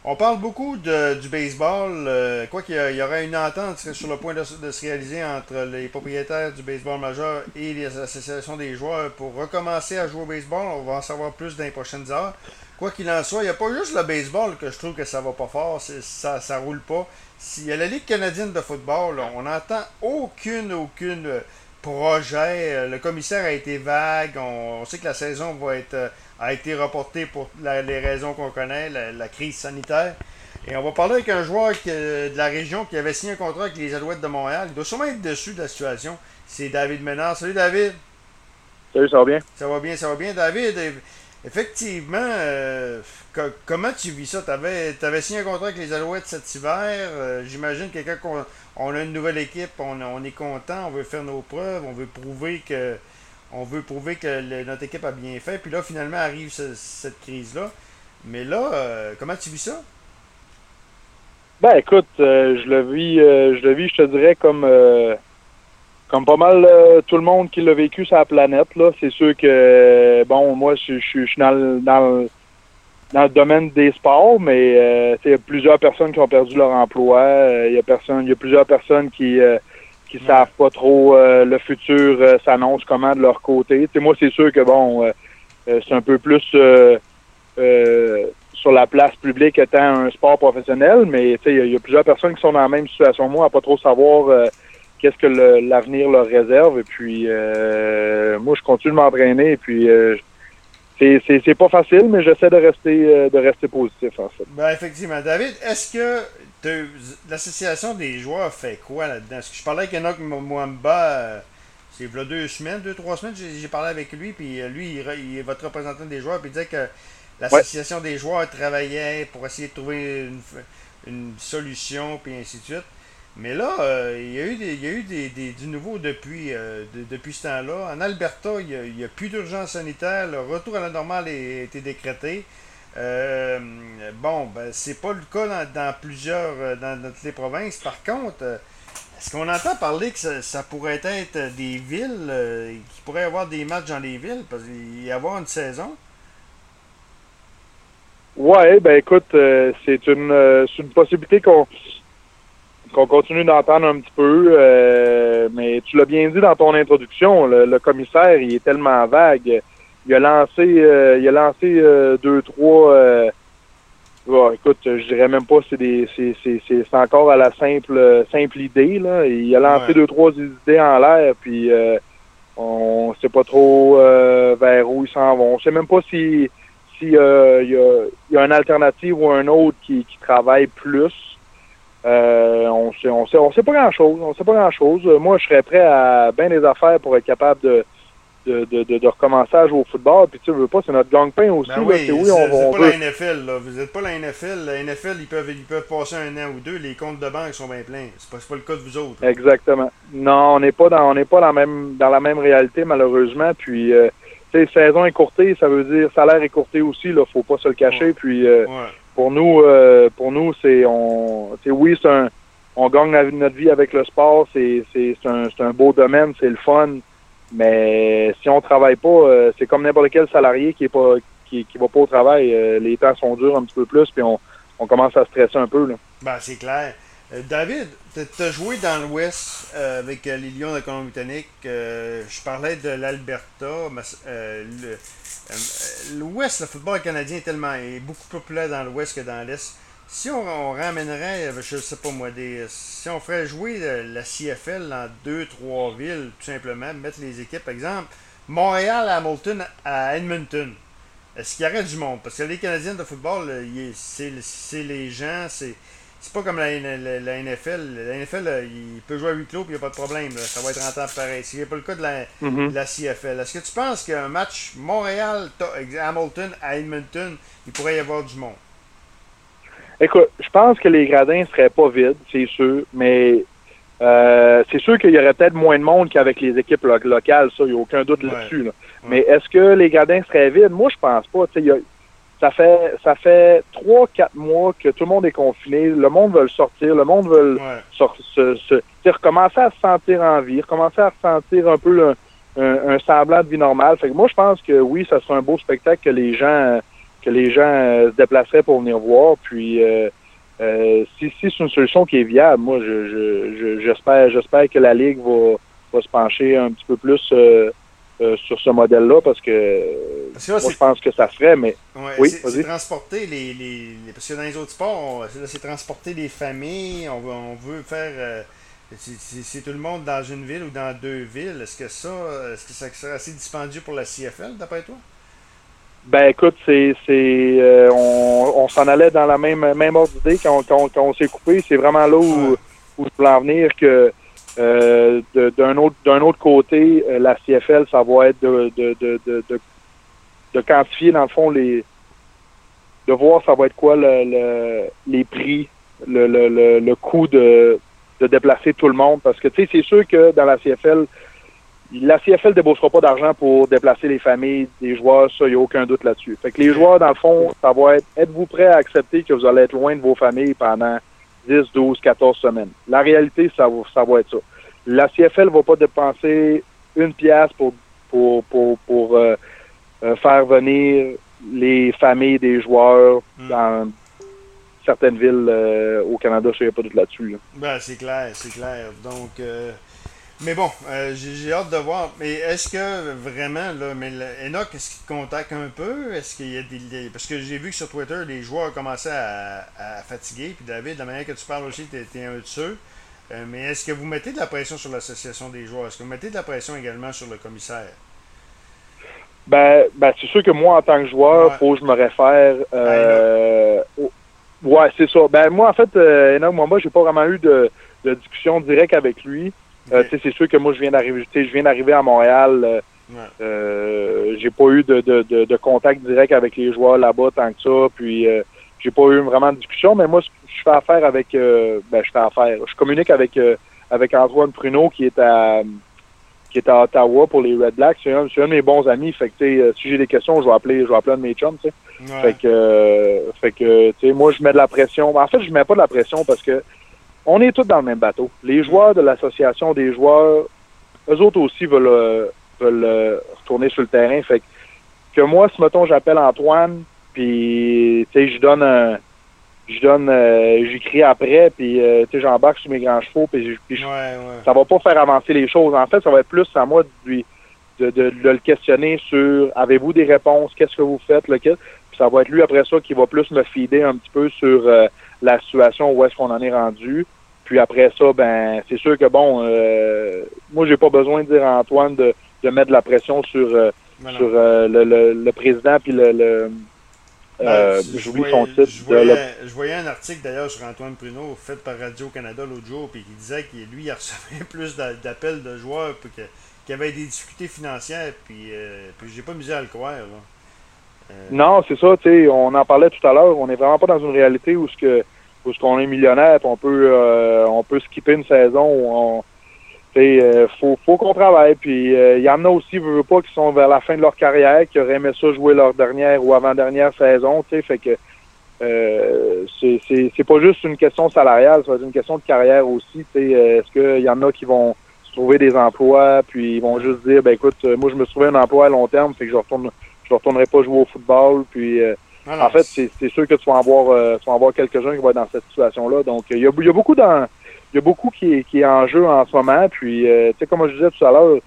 On parle beaucoup du baseball. Quoi qu'il y aura une entente qui serait sur le point de se réaliser entre les propriétaires du baseball majeur et les associations des joueurs pour recommencer à jouer au baseball. On va en savoir plus dans les prochaines heures. Quoi qu'il en soit, il n'y a pas juste le baseball que je trouve que ça va pas fort. Ça roule pas. S'il y a la Ligue canadienne de football, là, on n'entend aucune projet. Le commissaire a été vague. On sait que la saison a été reportée pour les raisons qu'on connaît, la crise sanitaire. Et on va parler avec un joueur de la région qui avait signé un contrat avec les Alouettes de Montréal. Il doit sûrement être dessus de la situation. C'est David Ménard. Salut David. Salut, ça va bien? Ça va bien David. Effectivement, comment tu vis ça? T'avais signé un contrat avec les Alouettes cet hiver. J'imagine que quand on a une nouvelle équipe, on est content, on veut faire nos preuves, on veut prouver que notre équipe a bien fait. Puis là, finalement, arrive cette crise-là. Mais là, comment tu vis ça? Ben écoute, je te dirais, comme pas mal tout le monde qui l'a vécu sur la planète, là. C'est sûr que bon, moi je suis dans le domaine des sports, mais il y a plusieurs personnes qui ont perdu leur emploi. Il y a plusieurs personnes qui Ouais. savent pas trop le futur s'annonce comment de leur côté. Moi, c'est sûr que bon, c'est un peu plus sur la place publique étant un sport professionnel, mais il y a plusieurs personnes qui sont dans la même situation que moi, à pas trop savoir qu'est-ce que l'avenir leur réserve. Et puis moi, je continue de m'entraîner. Et puis c'est pas facile, mais j'essaie de rester positif en fait. Ben, effectivement. David, est-ce que l'association des joueurs fait quoi là-dedans? Parce que je parlais avec Enoch Mwamba, c'est il y a 2 semaines, 2, 3 semaines, j'ai parlé avec lui, puis lui, il est votre représentant des joueurs, puis il disait que Ouais. l'association des joueurs travaillait pour essayer de trouver une solution, puis ainsi de suite. Mais là, il y a eu du nouveau depuis ce temps-là. En Alberta, il n'y a plus d'urgence sanitaire. Le retour à la normale a été décrété. Euh, bon, ben, c'est pas le cas dans toutes les provinces. Par contre, est-ce qu'on entend parler que ça pourrait être des villes, qui pourraient avoir des matchs dans les villes, parce qu'il y avoir une saison? Ouais, ben écoute, c'est une possibilité qu'on continue d'entendre un petit peu, mais tu l'as bien dit dans ton introduction, le commissaire, il est tellement vague. Il a lancé deux, trois. Écoute, je dirais même pas, c'est encore à la simple idée là. Il a lancé Ouais. deux, trois idées en l'air, puis on sait pas trop vers où ils s'en vont. On sait même pas si il y a une alternative ou un autre qui travaille plus. On sait pas grand-chose. On sait pas grand-chose. Moi, je serais prêt à bien des affaires pour être capable de recommencer à jouer au football. Puis tu veux pas, c'est notre gang-pain aussi. Ben Là. oui, C'est oui, vous n'êtes on pas veut. la NFL, là. Vous n'êtes pas la NFL. La NFL, ils peuvent passer un an ou deux. Les comptes de banque sont bien pleins. C'est pas le cas de vous autres, là. Exactement. Non, on n'est pas dans la même réalité, malheureusement. Puis tu sais, saison écourtée, ça veut dire salaire écourté aussi, là, faut pas se le Ouais. cacher. Puis Ouais. pour nous, on gagne notre vie avec le sport, c'est un beau domaine, c'est le fun. Mais si on travaille pas, c'est comme n'importe quel salarié qui va pas au travail. Les temps sont durs un petit peu plus, puis on commence à stresser un peu là. Ben, c'est clair. David, t'as joué dans l'Ouest avec les Lions de Colombie-Britannique. Je parlais de l'Alberta. Mais, l'Ouest, le football canadien est beaucoup plus populaire dans l'Ouest que dans l'Est. Si on ramènerait, je sais pas moi, si on ferait jouer la CFL dans 2, 3 villes, tout simplement, mettre les équipes, par exemple, Montréal à Hamilton à Edmonton. Est-ce qu'il y aurait du monde? Parce que les Canadiens de football, c'est les gens, c'est pas comme la NFL. La NFL, il peut jouer à huis clos et il n'y a pas de problème, là. Ça va être rentable pareil. Ce n'est pas le cas de Mhm. la CFL. Est-ce que tu penses qu'un match Montréal-Hamilton à Edmonton, il pourrait y avoir du monde? Écoute, je pense que les gradins seraient pas vides, c'est sûr, mais c'est sûr qu'il y aurait peut-être moins de monde qu'avec les équipes locales, ça, il n'y a aucun doute Ouais, là-dessus. Là. ouais, Mais est-ce que les gradins seraient vides? Moi, je pense pas. Ça fait 3, 4 mois que tout le monde est confiné, le monde veut sortir, le monde veut ouais. recommencer à se sentir en vie, recommencer à ressentir un peu un semblant de vie normale. Fait que moi, je pense que oui, ça serait un beau spectacle que les gens que les gens se déplaceraient pour venir voir. Puis si c'est une solution qui est viable, moi j'espère que la Ligue va se pencher un petit peu plus sur ce modèle-là parce que là, moi je pense que ça se ferait, mais ouais, oui, c'est transporter parce que dans les autres sports, c'est transporter les familles, on veut faire c'est tout le monde dans une ville ou dans deux villes. Est-ce que ça serait assez dispendieux pour la CFL, d'après toi? Ben écoute, on s'en allait dans la même ordre d'idée quand on s'est coupé. C'est vraiment là où je voulais en venir que d'un autre côté, la CFL, ça va être de quantifier dans le fond de voir ça va être quoi les prix, le coût de déplacer tout le monde. Parce que tu sais, c'est sûr que dans la CFL déboursera pas d'argent pour déplacer les familles des joueurs, ça, il n'y a aucun doute là-dessus. Fait que les joueurs, dans le fond, ça va être, êtes-vous prêts à accepter que vous allez être loin de vos familles pendant 10, 12, 14 semaines? La réalité, ça va être ça. La CFL va pas dépenser une pièce pour faire venir les familles des joueurs dans certaines villes au Canada, ça, il n'y a pas de doute là-dessus. Là. Ben, c'est clair. Donc, mais bon, j'ai hâte de voir. Mais est-ce que vraiment, là, Enoch, est-ce qu'il te contacte un peu? Est-ce qu'il y a parce que j'ai vu que sur Twitter, les joueurs commençaient à fatiguer. Puis David, de la manière que tu parles aussi, t'es un de ceux. Mais est-ce que vous mettez de la pression sur l'association des joueurs? Est-ce que vous mettez de la pression également sur le commissaire? Ben c'est sûr que moi, en tant que joueur, faut que je me réfère. Ouais, c'est ça. Ben moi, en fait, Enoch Mwamba, j'ai pas vraiment eu de discussion directe avec lui. Okay. C'est sûr que moi, je viens d'arriver à Montréal. J'ai pas eu de contact direct avec les joueurs là-bas tant que ça. Puis j'ai pas eu vraiment de discussion. Mais moi, je fais affaire avec. Je communique avec Antoine Pruneau qui est à Ottawa pour les Red Blacks. C'est un de mes bons amis. Fait que si j'ai des questions, je vais appeler un de mes chums. T'sais. Ouais. Fait que moi, je mets de la pression. En fait, je mets pas de la pression parce que on est tous dans le même bateau. Les joueurs de l'association des joueurs, eux autres aussi veulent retourner sur le terrain. Fait que moi, si mettons j'appelle Antoine, puis j'écris après, puis j'embarque sur mes grands chevaux, puis ça va pas faire avancer les choses. En fait, ça va être plus à moi de le questionner sur avez-vous des réponses, qu'est-ce que vous faites, lequel. Puis ça va être lui après ça qui va plus me feeder un petit peu sur la situation où est-ce qu'on en est rendu. Puis après ça, ben c'est sûr que moi j'ai pas besoin de dire à Antoine de mettre de la pression sur le président puis j'oublie son titre. Je voyais un article d'ailleurs sur Antoine Pruneau fait par Radio-Canada l'autre jour, puis il disait qu'il il recevait plus d'appels de joueurs puis qu'il y avait des difficultés financières, puis j'ai pas misé à le croire. Là. Non, c'est ça, tu sais, on en parlait tout à l'heure, on n'est vraiment pas dans une réalité où qu'on est millionnaire, on peut skipper une saison où faut qu'on travaille. Puis il y en a aussi, veut pas, qui sont vers la fin de leur carrière, qui auraient aimé ça jouer leur dernière ou avant-dernière saison, tu sais, fait que c'est pas juste une question salariale, ça va être une question de carrière aussi, tu sais, est-ce qu'il y en a qui vont se trouver des emplois, puis ils vont juste dire, ben écoute, moi je me suis trouvé un emploi à long terme, fait que je retournerai pas jouer au football, puis en fait, c'est sûr que tu vas en voir quelques-uns qui vont être dans cette situation-là. Donc, il y a beaucoup qui est en jeu en ce moment. Puis, tu sais, comme je disais tout à l'heure,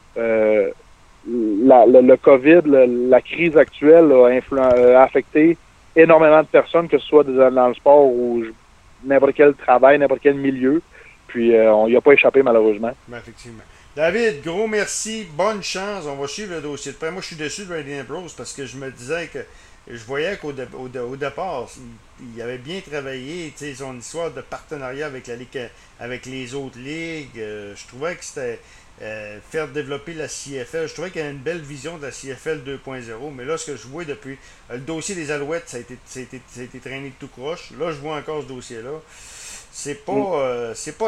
le COVID, la crise actuelle a affecté énormément de personnes, que ce soit dans le sport ou n'importe quel travail, n'importe quel milieu. Puis, on n'y a pas échappé, malheureusement. Ben, effectivement. David, gros merci, bonne chance. On va suivre le dossier de près. Moi, je suis déçu de Radiant Bros parce que je me disais que je voyais qu'au départ, il avait bien travaillé, son histoire de partenariat avec la Ligue, avec les autres ligues. Je trouvais que c'était faire développer la CFL. Je trouvais qu'il y avait une belle vision de la CFL 2.0. Mais là, ce que je vois depuis le dossier des Alouettes, ça a été traîné de tout croche. Là, je vois encore ce dossier-là. C'est pas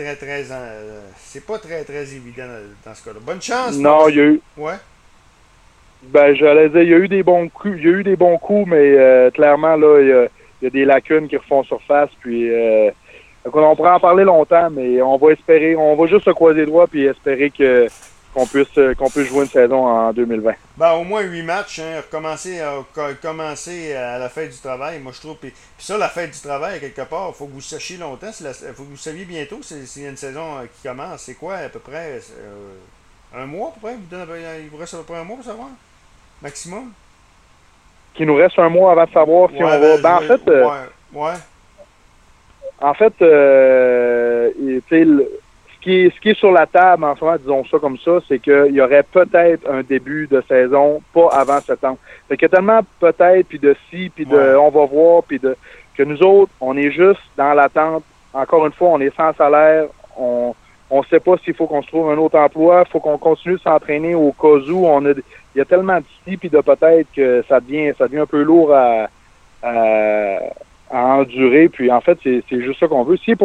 très évident dans ce cas-là. Bonne chance. Non, il y a eu. Ouais. Ben, j'allais dire, il y a eu des bons coups, mais clairement, là, il y a des lacunes qui refont surface, puis on pourrait en parler longtemps, mais on va juste se croiser les doigts puis espérer que qu'on puisse jouer une saison en 2020. Ben, au moins 8 matchs, hein, commencer à la fête du travail, moi je trouve. Puis ça, la fête du travail, quelque part, il faut que vous sachiez longtemps, faut que vous saviez bientôt s'il y a une saison qui commence. C'est quoi à peu près un mois à peu près? Il vous reste à peu près un mois pour savoir? Maximum? Qu'il nous reste un mois avant de savoir si on va. Ben, en fait, ce qui est sur la table en ce moment, disons ça comme ça, c'est qu'il y aurait peut-être un début de saison pas avant septembre. Fait qu'il y a tellement peut-être, puis de si, puis de on va voir, puis de que nous autres, on est juste dans l'attente. Encore une fois, on est sans salaire, on sait pas s'il faut qu'on se trouve un autre emploi, il faut qu'on continue de s'entraîner au cas où. Il y a tellement de si puis de peut-être que ça devient un peu lourd à endurer. Puis en fait, c'est juste ça qu'on veut. Si